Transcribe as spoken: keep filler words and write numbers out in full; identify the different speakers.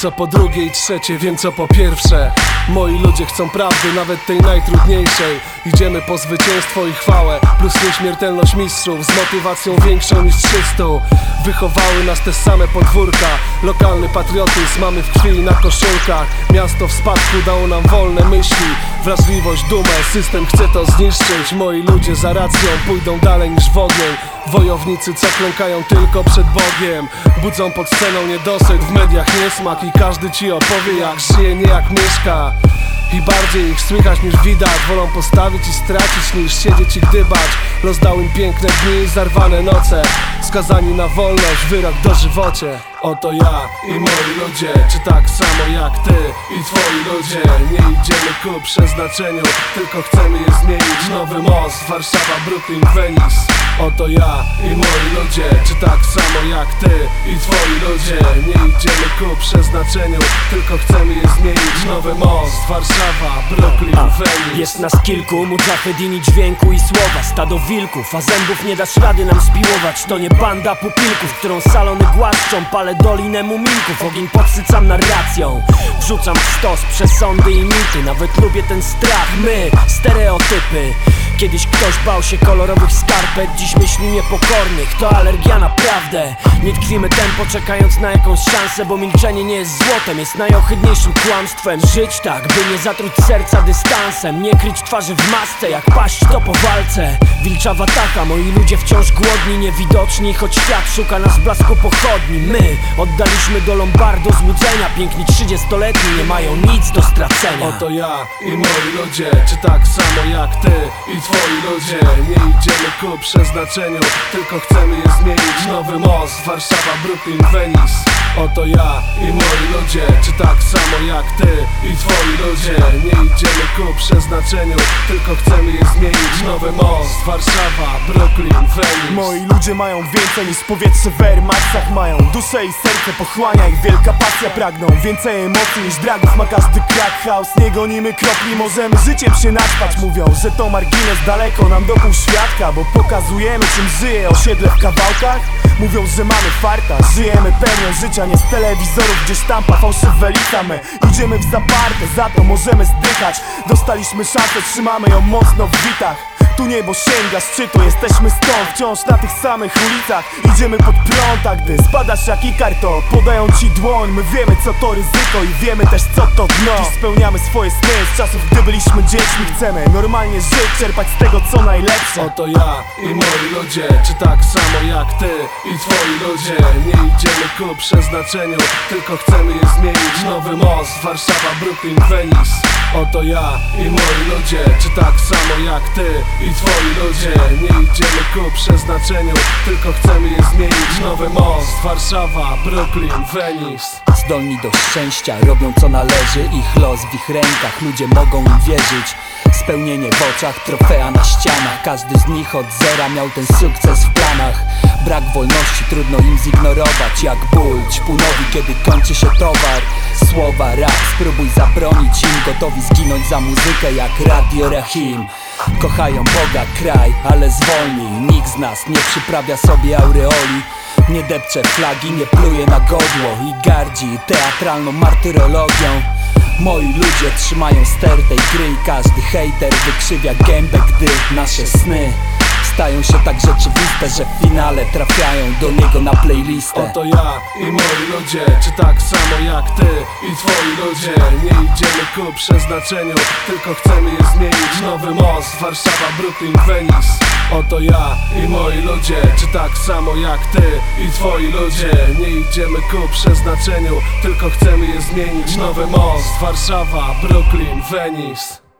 Speaker 1: co po drugie i trzecie, wiem co po pierwsze. Moi ludzie chcą prawdy, nawet tej najtrudniejszej. Idziemy po zwycięstwo i chwałę, plus nieśmiertelność mistrzów, z motywacją większą niż trzystu. Wychowały nas te same podwórka, lokalny patriotyzm mamy w krwi i na koszulkach. Miasto w spadku dało nam wolne myśli, wrażliwość, dumę, system chce to zniszczyć. Moi ludzie za racją pójdą dalej niż w ogień. Wojownicy, co klękają tylko przed Bogiem, budzą pod sceną niedosyt, w mediach niesmak i każdy ci opowie jak żyje, nie jak mieszka. I bardziej ich słychać niż widać, wolą postawić i stracić niż siedzieć i gdybać. Los dał im piękne dni i zarwane noce, skazani na wolność, wyrok dożywocie. Oto ja i moi ludzie, czy tak samo jak ty i twoi ludzie. Nie idziemy ku przeznaczeniu, tylko chcemy je zmienić. Nowy most, Warszawa, Brooklyn, Venice. Oto ja i moi ludzie, czy tak samo jak ty i twoi ludzie. Nie idziemy ku przeznaczeniu, tylko chcemy je zmienić. Nowy most, Warszawa, Brooklyn,
Speaker 2: a,
Speaker 1: Venice.
Speaker 2: Jest nas kilku, mudżahedini dźwięku i słowa, stado wilków, a zębów nie dasz rady nam spiłować. To nie banda pupilków, którą salony głaszczą, palę dolinę muminków, ogień podsycam narracją, wrzucam w stos przesądy i mity. Nawet lubię ten strach, my, stereotypy. Kiedyś ktoś bał się kolorowych skarpet, dziś myśli niepokornych, to alergia na prawdę. Nie tkwimy tempo czekając na jakąś szansę, bo milczenie nie jest złotem, jest najohydniejszym kłamstwem. Żyć tak, by nie zatruć serca dystansem, nie kryć twarzy w masce, jak paść to po walce. Wilcza wataka, moi ludzie wciąż głodni, niewidoczni, choć świat szuka nas w blasku pochodni. My oddaliśmy do Lombardu złudzenia, piękni trzydziestoletni nie mają nic do stracenia.
Speaker 1: Oto ja i moi ludzie, czy tak samo jak ty i twoi ludzie. Nie idziemy ku przeznaczeniu, tylko chcemy je zmienić. Nowy most, Warszawa, Brooklyn, Venice. Oto ja i moi ludzie, czy tak samo jak ty i twoi ludzie. Nie idziemy ku przeznaczeniu, tylko chcemy je zmienić. Nowy most, Warszawa, Brooklyn, Venice.
Speaker 3: Moi ludzie mają więcej niż powietrze w Air Maxach. Mają duszę i serce, pochłania ich wielka pasja. Pragną więcej emocji niż dragów ma każdy crack house. Nie gonimy kropli, możemy życiem się naćpać. Mówią, że to margines daleko nam do półświadka, bo pokazujemy czym żyje osiedle w kawałkach. Mówią, że mamy farta, żyjemy pełnią życia, nie z telewizorów, gdzie sztampa fałszywe lita. My idziemy w zaparte, za to możemy zdychać. Dostaliśmy szansę, trzymamy ją mocno w witach. Tu niebo sięga szczytu, jesteśmy stąd, wciąż na tych samych ulicach. Idziemy pod prąd, a gdy spadasz jak Ikar, to podają ci dłoń. My wiemy co to ryzyko i wiemy też co to dno. Dziś spełniamy swoje sny z czasów, gdy byliśmy dziećmi. Chcemy normalnie żyć, czerpać z tego co najlepsze.
Speaker 1: Oto ja i moi ludzie, czy tak samo jak ty i twoi ludzie. Nie idziemy ku przeznaczeniu, tylko chcemy je zmienić. Nowy most, Warszawa, Brooklyn, Venice. Oto ja i moi ludzie, czy tak samo jak ty i twoi ludzie. Nie idziemy ku przeznaczeniu, tylko chcemy je zmienić. Nowy most, Warszawa, Brooklyn, Venice.
Speaker 4: Zdolni do szczęścia, robią co należy, ich los w ich rękach, ludzie mogą im wierzyć. Spełnienie w oczach, trofea na ścianach, każdy z nich od zera miał ten sukces w planach. Brak wolności trudno im zignorować, jak ból ćpunowi, kiedy kończy się towar. Słowa rap, spróbuj zabronić im, gotowi zginąć za muzykę jak Radio Rahim. Kochają Boga, kraj, ale zwolni, nikt z nas nie przyprawia sobie aureoli. Nie depcze flagi, nie pluje na godło i gardzi teatralną martyrologią. Moi ludzie trzymają ster tej gry i każdy hejter wykrzywia gębę, gdy nasze sny stają się tak rzeczywiste, że w finale trafiają do niego na playlistę.
Speaker 1: Oto ja i moi ludzie, czy tak samo jak ty i twoi ludzie. Nie idziemy ku przeznaczeniu, tylko chcemy je zmienić. Nowy most, Warszawa, Brooklyn, Venice. Oto ja i moi ludzie, czy tak samo jak ty i twoi ludzie. Nie idziemy ku przeznaczeniu, tylko chcemy je zmienić. Nowy most, Warszawa, Brooklyn, Venice.